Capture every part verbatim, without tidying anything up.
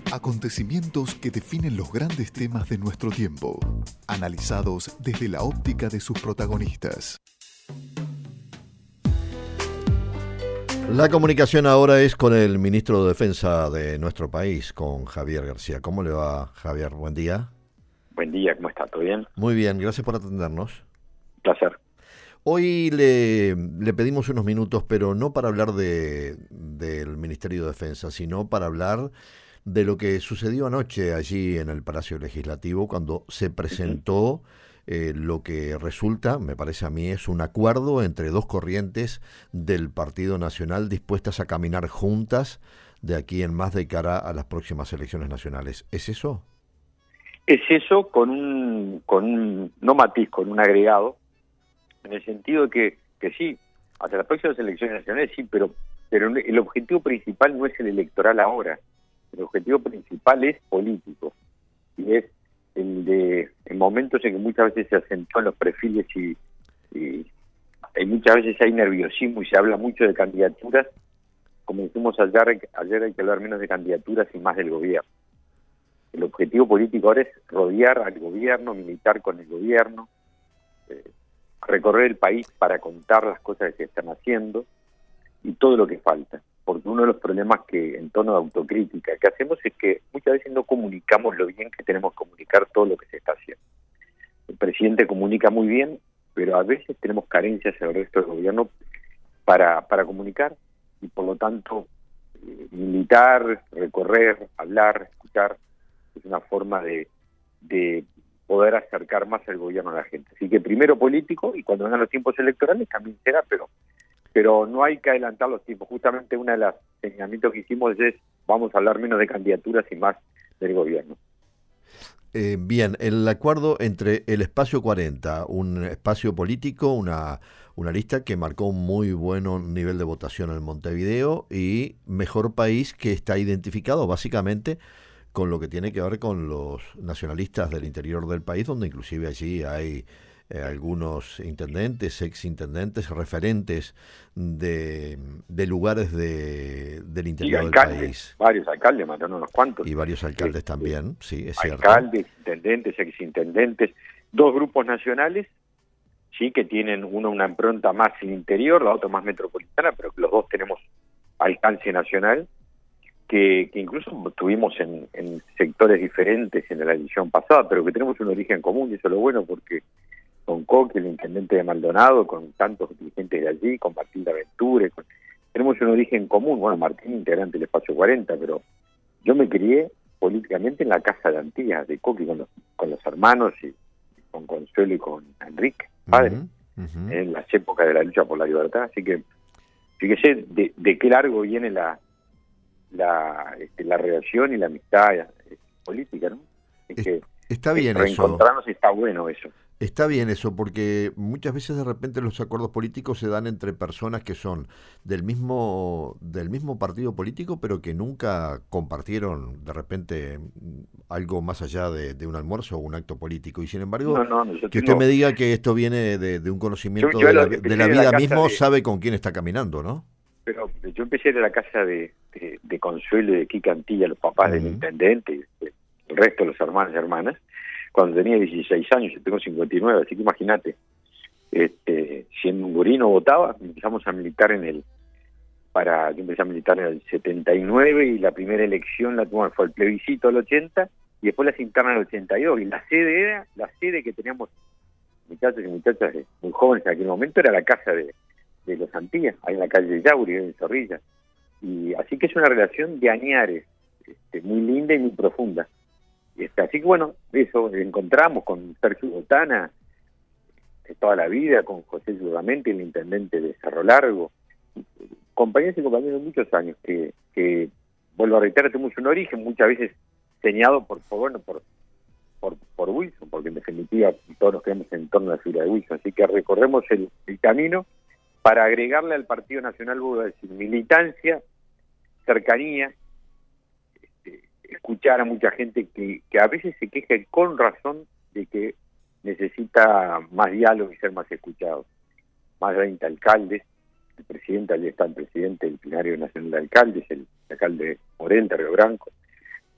Acontecimientos que definen los grandes temas de nuestro tiempo, analizados desde la óptica de sus protagonistas. La comunicación ahora es con el ministro de Defensa de nuestro país, con Javier García. ¿Cómo le va, Javier? Buen día. Buen día, ¿cómo está? ¿Todo bien? Muy bien, gracias por atendernos. Placer. Hoy le, le pedimos unos minutos, pero no para hablar de, del Ministerio de Defensa, sino para hablar de lo que sucedió anoche allí en el Palacio Legislativo, cuando se presentó eh, lo que resulta, me parece a mí, es un acuerdo entre dos corrientes del Partido Nacional dispuestas a caminar juntas de aquí en más de cara a las próximas elecciones nacionales. ¿Es eso? Es eso con un, con un no matiz, con un agregado, en el sentido de que, que sí, hacia las próximas elecciones nacionales sí, pero, pero el objetivo principal no es el electoral ahora. El objetivo principal es político, y es el de en momentos en que muchas veces se acentúan los perfiles y, y, y muchas veces hay nerviosismo y se habla mucho de candidaturas. Como dijimos ayer, ayer hay que hablar menos de candidaturas y más del gobierno. El objetivo político ahora es rodear al gobierno, militar con el gobierno, eh, recorrer el país para contar las cosas que se están haciendo y todo lo que falta. Porque uno de los problemas que, en tono de autocrítica, que hacemos es que muchas veces no comunicamos lo bien que tenemos que comunicar todo lo que se está haciendo. El presidente comunica muy bien, pero a veces tenemos carencias en el resto del gobierno para, para comunicar, y por lo tanto, eh, militar, recorrer, hablar, escuchar, es una forma de, de poder acercar más al gobierno a la gente. Así que primero político, y cuando vengan los tiempos electorales también será, pero... pero no hay que adelantar los tiempos. Justamente uno de los señalamientos que hicimos es vamos a hablar menos de candidaturas y más del gobierno. Eh, bien, el acuerdo entre el Espacio cuarenta, un espacio político, una, una lista que marcó un muy buen nivel de votación en Montevideo, y Mejor País, que está identificado básicamente con lo que tiene que ver con los nacionalistas del interior del país, donde inclusive allí hay Eh, algunos intendentes, exintendentes, referentes de, de lugares de, del interior del país. Varios alcaldes, mataron unos cuantos. Y varios alcaldes sí, también, sí, es cierto. Alcaldes, intendentes, exintendentes, dos grupos nacionales, sí, que tienen uno una impronta más en el interior, la otra más metropolitana, pero que los dos tenemos alcance nacional, que, que incluso tuvimos en, en sectores diferentes en la edición pasada, pero que tenemos un origen común, y eso es lo bueno, porque con Coque, el intendente de Maldonado, con tantos dirigentes de allí, con Martín de Aventure, con... tenemos un origen común. Bueno, Martín, integrante del Espacio cuarenta, pero yo me crié políticamente en la casa de Antillas, de Coque, con los, con los hermanos, y con Consuelo y con Enrique, padre, uh-huh, uh-huh. en las épocas de la lucha por la libertad. Así que fíjese de, de qué largo viene la la, este, la relación y la amistad eh, política, ¿no? Es que está bien eso. Reencontrarnos está bueno eso. Está bien eso, porque muchas veces de repente los acuerdos políticos se dan entre personas que son del mismo del mismo partido político, pero que nunca compartieron de repente algo más allá de, de un almuerzo o un acto político. Y sin embargo, no, no, no, que usted tengo... me diga que esto viene de, de un conocimiento yo, yo de, la, de la vida la mismo, de... sabe con quién está caminando, ¿no? Pero yo empecé en la casa de, de, de Consuelo y de Kika Antilla, los papás uh-huh. del intendente, y el resto de los hermanos y hermanas, cuando tenía dieciséis años. Yo tengo cincuenta y nueve, así que imagínate, este, siendo un gurí no votaba, empezamos a militar en el, para, yo empecé a militar en el setenta y nueve, y la primera elección la bueno, fue el plebiscito del ochenta, y después las internas del ochenta y dos, y la sede era, la sede que teníamos muchachos y muchachas muy jóvenes en aquel momento, era la casa de, de los Antillas, ahí en la calle de Yauri, en Zorrilla, y así que es una relación de añares, este, muy linda y muy profunda. Así que bueno, eso encontramos con Sergio Botana de toda la vida, con José Yuramente, el intendente de Cerro Largo, compañeros y compañeros de muchos años, que, que vuelvo a reiterar, tenemos un origen muchas veces señado por, por bueno por, por por Wilson, porque en definitiva todos nos quedamos en torno a la figura de Wilson, así que recorremos el, el camino para agregarle al Partido Nacional, voy a decir, militancia, cercanía, escuchar a mucha gente que, que a veces se queja con razón de que necesita más diálogo y ser más escuchado. Más de veinte alcaldes, el presidente, allí está el presidente del Plenario Nacional de Alcaldes, el alcalde Morel de Río Branco,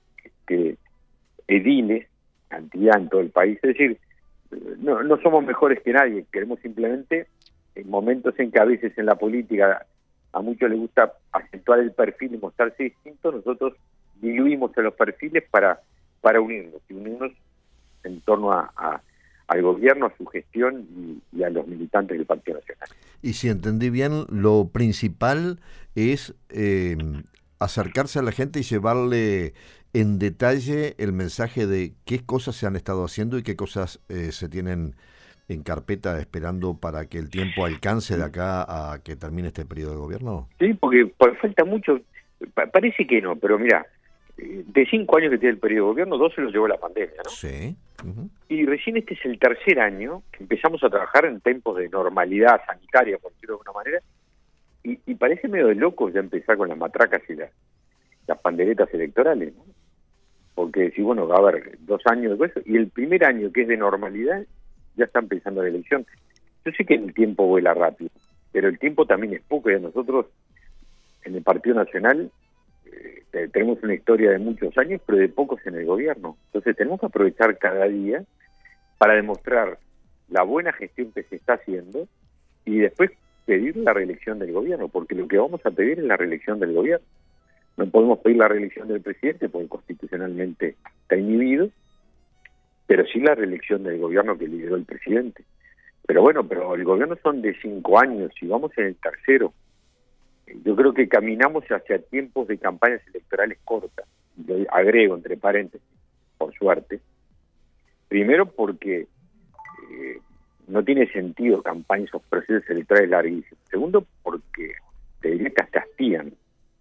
que ediles, cantidad en todo el país. Es decir, no, no somos mejores que nadie, queremos simplemente, en momentos en que a veces en la política a muchos les gusta acentuar el perfil y mostrarse distintos, nosotros diluimos en los perfiles para, para unirnos, y unirnos en torno a, a, al gobierno, a su gestión y, y a los militantes del Partido Nacional. Y si entendí bien, lo principal es eh, acercarse a la gente y llevarle en detalle el mensaje de qué cosas se han estado haciendo y qué cosas eh, se tienen en carpeta esperando para que el tiempo alcance de acá a que termine este periodo de gobierno. Sí, porque, porque falta mucho, pa- parece que no, pero mira, de cinco años que tiene el periodo de gobierno, dos se los llevó la pandemia, ¿no? Sí. Uh-huh. Y recién este es el tercer año que empezamos a trabajar en tiempos de normalidad sanitaria, por decirlo de alguna manera, y, y parece medio de loco ya empezar con las matracas y las, las panderetas electorales, ¿no? Porque si, bueno, va a haber dos años de eso, y el primer año que es de normalidad, ya están pensando en la elección. Yo sé que el tiempo vuela rápido, pero el tiempo también es poco, y a nosotros en el Partido Nacional eh, tenemos una historia de muchos años, pero de pocos en el gobierno. Entonces tenemos que aprovechar cada día para demostrar la buena gestión que se está haciendo y después pedir la reelección del gobierno, porque lo que vamos a pedir es la reelección del gobierno. No podemos pedir la reelección del presidente porque constitucionalmente está inhibido, pero sí la reelección del gobierno que lideró el presidente. Pero bueno, pero el gobierno son de cinco años y vamos en el tercero. Yo creo que caminamos hacia tiempos de campañas electorales cortas. Yo agrego entre paréntesis, por suerte. Primero porque eh, no tiene sentido campañas o procesos electorales larguísimos. Segundo porque te diría que hasta hastían.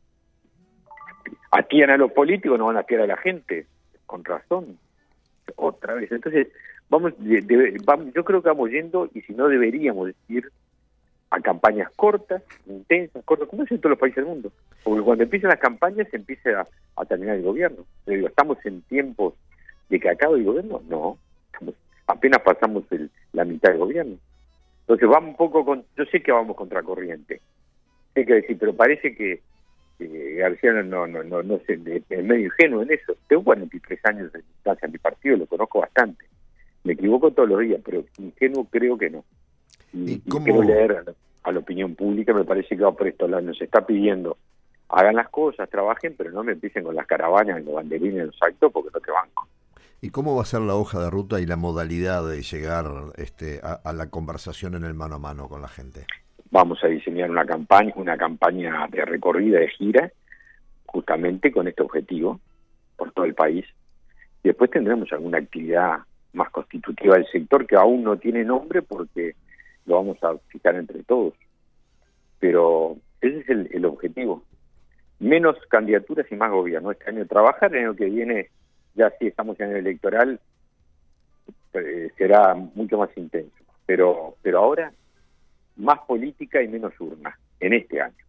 Hastían a los políticos, no van a hastiar a la gente, con razón. Otra vez. Entonces, vamos, de, de, vamos, yo creo que vamos yendo, y si no deberíamos ir a campañas cortas, intensas, cortas, como es en todos los países del mundo. Porque cuando empiezan las campañas se empieza a, a terminar el gobierno. Yo digo, ¿estamos en tiempos de que acabe el gobierno? No, estamos, apenas pasamos el, la mitad del gobierno. Entonces vamos un poco con, yo sé que vamos contracorriente, hay que decir, pero parece que eh, García no, no, no, no sé, es medio ingenuo en eso. Tengo cuarenta y tres años de distancia en mi partido, lo conozco bastante. Me equivoco todos los días, pero ingenuo creo que no. Y, ¿Y cómo... y quiero leer a la, a la opinión pública, me parece que va por estos lados. Nos está pidiendo, hagan las cosas, trabajen, pero no me empiecen con las caravanas, los banderines, los actos, porque no te banco. ¿Y cómo va a ser la hoja de ruta y la modalidad de llegar este, a, a la conversación en el mano a mano con la gente? Vamos a diseñar una campaña, una campaña de recorrida, de gira, justamente con este objetivo, por todo el país. Y después tendremos alguna actividad más constitutiva del sector que aún no tiene nombre porque lo vamos a fijar entre todos. Pero ese es el, el objetivo. Menos candidaturas y más gobierno. Este año trabajar, el año que viene, ya sí estamos en el electoral, eh, será mucho más intenso. Pero, pero ahora, más política y menos urna, en este año.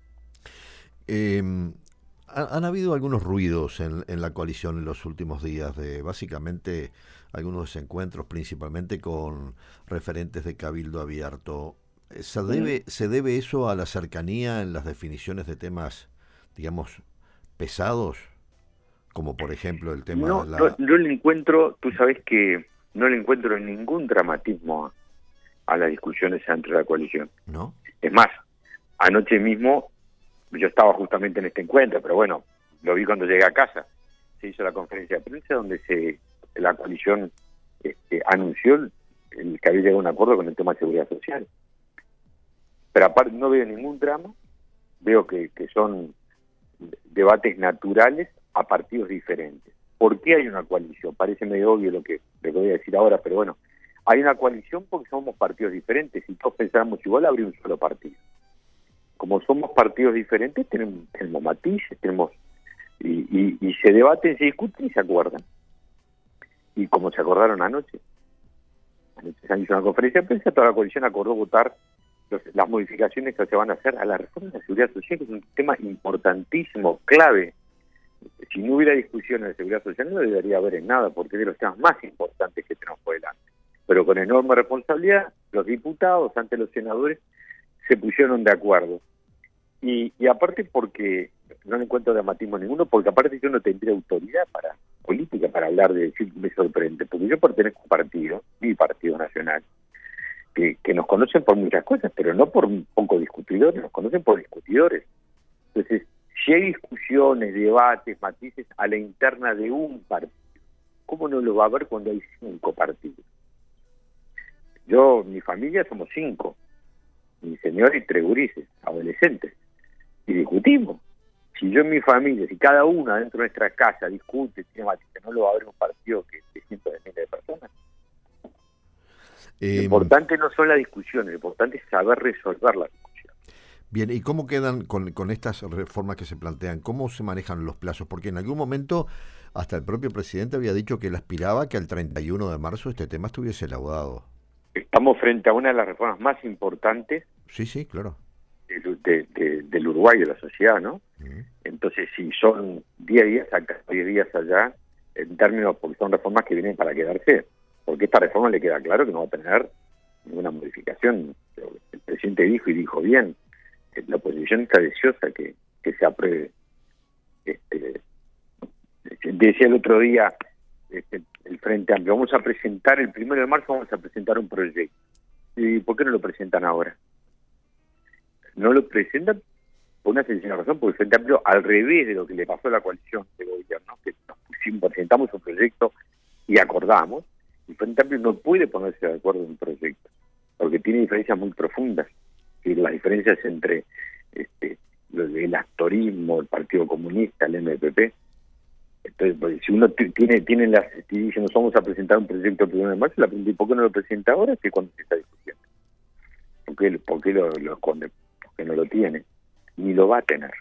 Eh, han habido algunos ruidos en, en la coalición en los últimos días, de básicamente algunos desencuentros, principalmente con referentes de Cabildo Abierto. ¿Se debe, ¿Se debe eso a la cercanía en las definiciones de temas, digamos, pesados? Como por ejemplo el tema No, de la... no, no le encuentro, tú sabes que no le encuentro ningún dramatismo a, a las discusiones entre la coalición. ¿No? Es más, anoche mismo yo estaba justamente en este encuentro, pero bueno, lo vi cuando llegué a casa. Se hizo la conferencia de prensa donde se la coalición este, anunció el, el que había llegado a un acuerdo con el tema de seguridad social. Pero aparte no veo ningún drama, veo que, que son debates naturales a partidos diferentes. ¿Por qué hay una coalición? Parece medio obvio lo que le voy a decir ahora, pero bueno, hay una coalición porque somos partidos diferentes. Si todos pensáramos igual, habría un solo partido. Como somos partidos diferentes, tenemos, tenemos matices, tenemos y, y, y se debaten, se discuten y se acuerdan. Y como se acordaron anoche, anoche se hizo una conferencia de prensa, toda la coalición acordó votar los, las modificaciones que se van a hacer a la reforma de la seguridad social, que es un tema importantísimo, clave. Si no hubiera discusión de seguridad social, no debería haber en nada, porque es de los temas más importantes que tenemos por delante. Pero con enorme responsabilidad, los diputados ante los senadores se pusieron de acuerdo. Y, y aparte porque no le encuentro dramatismo ninguno, porque aparte yo no tendría autoridad para, política para hablar de decir me sorprende, porque yo pertenezco a un partido, mi partido nacional, que, que nos conocen por muchas cosas, pero no por un poco discutidores, nos conocen por discutidores. Entonces, si hay discusiones, debates, matices a la interna de un partido, ¿cómo no lo va a haber cuando hay cinco partidos? Yo, mi familia somos cinco, mi señor y tres gurises, adolescentes, y discutimos. Si yo en mi familia, si cada una dentro de nuestra casa discute, tiene matices, no lo va a haber un partido que de cientos de miles de personas. Eh, lo importante no son las discusiones, lo importante es saber resolver las discusiones. Bien, ¿y cómo quedan con, con estas reformas que se plantean? ¿Cómo se manejan los plazos? Porque en algún momento hasta el propio presidente había dicho que él aspiraba que al treinta y uno de marzo este tema estuviese laudado. Estamos frente a una de las reformas más importantes. Sí, sí, claro. De, de, de, del Uruguay, de la sociedad, ¿no? Uh-huh. Entonces, si son diez días acá, diez días allá, en términos, porque son reformas que vienen para quedarse, porque esta reforma le queda claro que no va a tener ninguna modificación. El presidente dijo y dijo bien, la oposición está deseosa que, que se apruebe. Este, decía el otro día este, el Frente Amplio, vamos a presentar, el primero de marzo vamos a presentar un proyecto. ¿Y por qué no lo presentan ahora? No lo presentan por una sencilla razón, porque el Frente Amplio, al revés de lo que le pasó a la coalición de gobierno, que nos pusimos, presentamos un proyecto y acordamos, el Frente Amplio no puede ponerse de acuerdo en un proyecto, porque tiene diferencias muy profundas, y las diferencias entre este, el actorismo, el Partido Comunista, el M P P. Entonces, pues, si uno tiene tiene las y dice nos vamos a presentar un proyecto el primero de marzo, la pregunta, ¿y por qué no lo presenta ahora? Que cuando se está discutiendo. ¿Por qué, por qué lo, lo esconde? Porque no lo tiene, ni lo va a tener.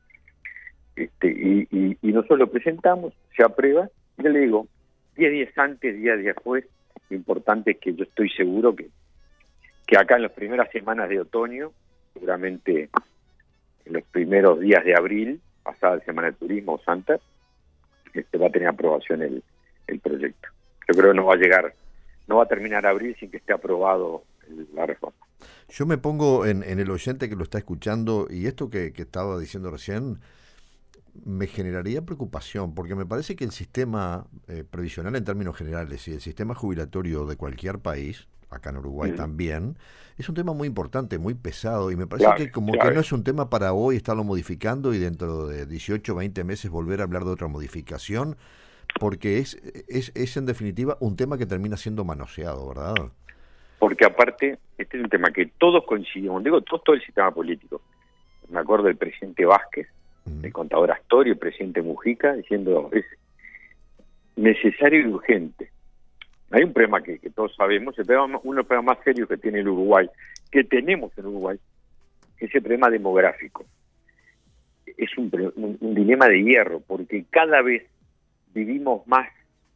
Este, y, y, y nosotros lo presentamos, se aprueba, y yo le digo, diez días antes, diez días después, lo importante es que yo estoy seguro que que acá en las primeras semanas de otoño, seguramente en los primeros días de abril, pasada la Semana de Turismo o Santa, este va a tener aprobación el, el proyecto. Yo creo que no va a llegar, no va a terminar abril sin que esté aprobado el, la reforma. Yo me pongo en, en el oyente que lo está escuchando, y esto que, que estaba diciendo recién me generaría preocupación, porque me parece que el sistema eh, previsional en términos generales y el sistema jubilatorio de cualquier país, acá en Uruguay sí. también, es un tema muy importante, muy pesado, y me parece claro, que como claro. que no es un tema para hoy estarlo modificando y dentro de dieciocho, veinte meses volver a hablar de otra modificación, porque es, es, es en definitiva un tema que termina siendo manoseado, ¿verdad? Porque aparte, este es un tema que todos coincidimos, digo, todo, todo el sistema político. Me acuerdo del presidente Vázquez, uh-huh. el contador Astorio, el presidente Mujica, diciendo es necesario y urgente. Hay un problema que, que todos sabemos, el problema, uno de los problemas más serios que tiene el Uruguay, que tenemos en Uruguay, es el problema demográfico. Es un, un, un dilema de hierro, porque cada vez vivimos más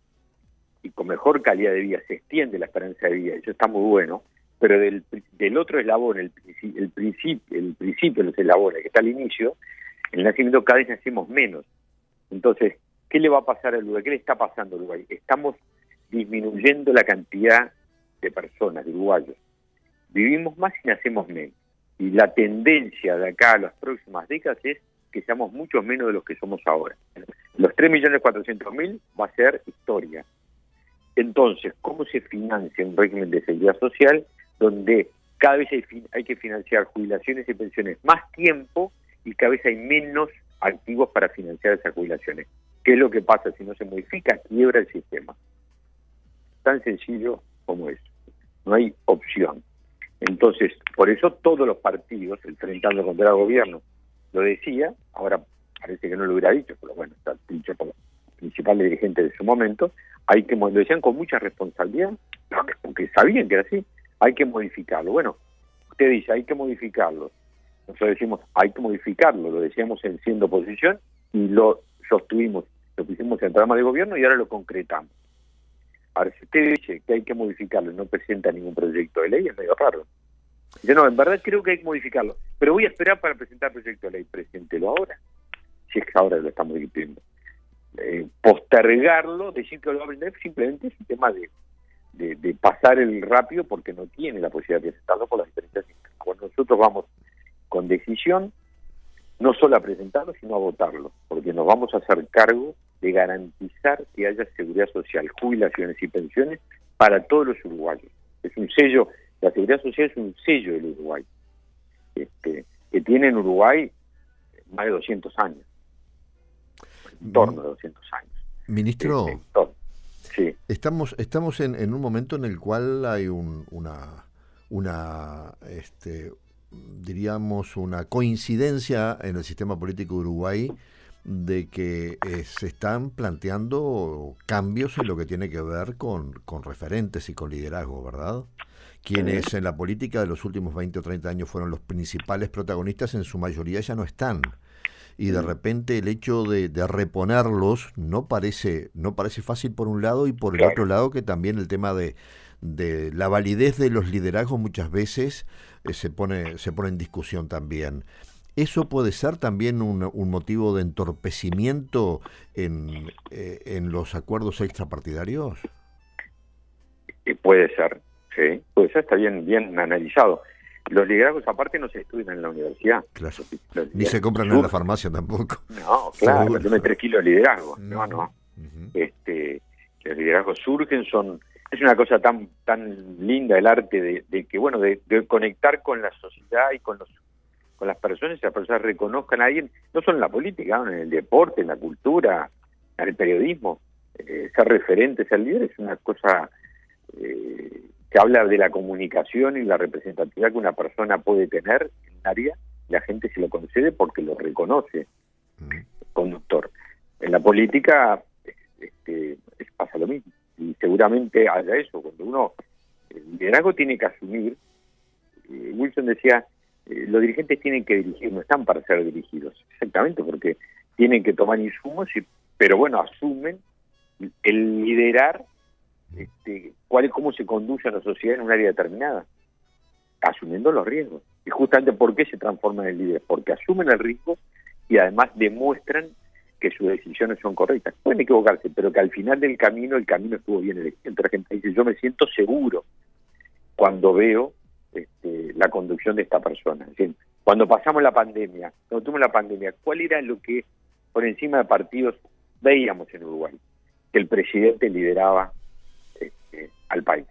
y con mejor calidad de vida, se extiende la esperanza de vida, eso está muy bueno, pero del, del otro eslabón, el, el principio, el principio de los eslabones, que está al inicio, en el nacimiento cada vez nacemos menos. Entonces, ¿qué le va a pasar al Uruguay? ¿Qué le está pasando al Uruguay? Estamos disminuyendo la cantidad de personas, de uruguayos. Vivimos más y nacemos menos. Y la tendencia de acá a las próximas décadas es que seamos mucho menos de los que somos ahora. Los tres millones cuatrocientos mil va a ser historia. Entonces, ¿cómo se financia un régimen de seguridad social donde cada vez hay, hay que financiar jubilaciones y pensiones más tiempo y cada vez hay menos activos para financiar esas jubilaciones? ¿Qué es lo que pasa si no se modifica? Quiebra el sistema. Tan sencillo como eso. No hay opción. Entonces, por eso todos los partidos, el Frente Amplio contra el gobierno, lo decía, ahora parece que no lo hubiera dicho, pero bueno, está dicho por los principales dirigentes de su momento, hay que, lo decían con mucha responsabilidad, porque sabían que era así, hay que modificarlo. Bueno, usted dice, hay que modificarlo. Nosotros decimos, hay que modificarlo, lo decíamos en siendo oposición y lo sostuvimos, lo pusimos en el programa de gobierno y ahora lo concretamos. Ahora, si usted dice que hay que modificarlo y no presenta ningún proyecto de ley, es medio raro. Yo no, en verdad creo que hay que modificarlo, pero voy a esperar para presentar el proyecto de ley. Preséntelo ahora, si es que ahora lo estamos discutiendo. Eh, postergarlo, decir que lo va a presentar, simplemente es un tema de, de, de pasar el rápido porque no tiene la posibilidad de presentarlo por las diferencias. Cuando nosotros vamos con decisión, no solo a presentarlo, sino a votarlo, porque nos vamos a hacer cargo de garantizar que haya seguridad social, jubilaciones y pensiones para todos los uruguayos. Es un sello, la seguridad social es un sello del Uruguay, este, que tiene en Uruguay más de doscientos años, en torno a doscientos años. Ministro, este, torno, sí. estamos, estamos en, en un momento en el cual hay un, una, una este, diríamos, una coincidencia en el sistema político de Uruguay de que eh, se están planteando cambios en lo que tiene que ver con, con referentes y con liderazgo, ¿verdad? Quienes en la política de los últimos veinte o treinta años fueron los principales protagonistas, en su mayoría ya no están. Y de repente el hecho de, de reponerlos no parece, no parece fácil por un lado, y por el Claro. otro lado que también el tema de, de la validez de los liderazgos muchas veces eh, se pone, se pone en discusión también. ¿Eso puede ser también un, un motivo de entorpecimiento en, eh, en los acuerdos extrapartidarios? Eh, puede ser, sí, puede ser, está bien, bien analizado. Los liderazgos aparte no se estudian en la universidad. Claro. Los Ni se compran en la farmacia tampoco. No, claro, Seguro. tome tres kilos de liderazgo. No, Uh-huh. no. Uh-huh. Este, los liderazgos surgen, son, es una cosa tan, tan linda el arte de, de que, bueno, de, de conectar con la sociedad y con los con las personas, y las personas reconozcan a alguien, no solo en la política, ¿no? En el deporte, en la cultura, en el periodismo. Eh, ser referente, ser líder es una cosa eh, que habla de la comunicación y la representatividad que una persona puede tener en un área, y la gente se lo concede porque lo reconoce, Uh-huh. conductor. En la política este, es, pasa lo mismo, y seguramente haya eso, cuando uno, el liderazgo tiene que asumir, eh, Wilson decía, eh, los dirigentes tienen que dirigir, no están para ser dirigidos, exactamente, porque tienen que tomar insumos, y, pero bueno, asumen el liderar este, cuál es, cómo se conduce a la sociedad en un área determinada, asumiendo los riesgos. Y justamente ¿por qué se transforman en líderes? Porque asumen el riesgo y además demuestran que sus decisiones son correctas. Pueden equivocarse, pero que al final del camino, el camino estuvo bien elegido. Entonces la gente dice, yo me siento seguro cuando veo este, la conducción de esta persona. Es decir, cuando pasamos la pandemia, cuando tuvimos la pandemia, ¿cuál era lo que por encima de partidos veíamos en Uruguay? Que el presidente lideraba este, al país.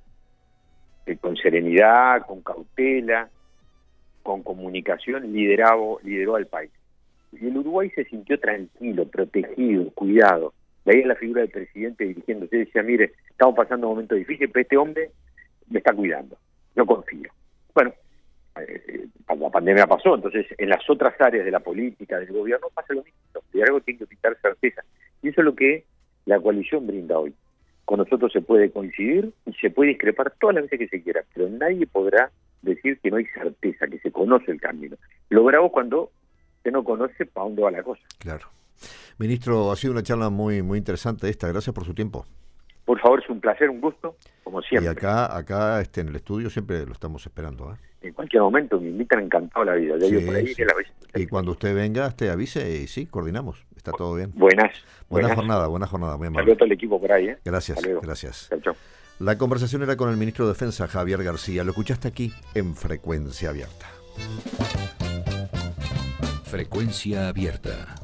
Que con serenidad, con cautela, con comunicación, liderado, lideró al país. Y el Uruguay se sintió tranquilo, protegido, cuidado. Veía la figura del presidente dirigiéndose, decía, mire, estamos pasando un momento difícil, pero este hombre me está cuidando, yo confío. Bueno, eh, la pandemia pasó, entonces en las otras áreas de la política, del gobierno, pasa lo mismo. Los liderazgos tienen que pintar certeza. Y eso es lo que la coalición brinda hoy. Con nosotros se puede coincidir y se puede discrepar todas las veces que se quiera, pero nadie podrá decir que no hay certeza, que se conoce el camino. Lo bravo cuando se no conoce para dónde va la cosa. Claro. Ministro, ha sido una charla muy muy interesante esta. Gracias por su tiempo. Por favor, es un placer, un gusto, como siempre. Y acá acá este, en el estudio siempre lo estamos esperando, ¿eh? En cualquier momento me invitan, encantado la vida. Ya Sí, yo por ahí, sí. que la veces. Y cuando usted venga, te avise y sí, coordinamos. Está todo bien. Buenas. Buena buenas. jornada, buena jornada, muy Saludos a amable. todo el equipo por ahí, ¿eh? Gracias, Hasta luego. gracias. Chau, chau. La conversación era con el ministro de Defensa, Javier García. Lo escuchaste aquí en Frecuencia Abierta. Frecuencia Abierta.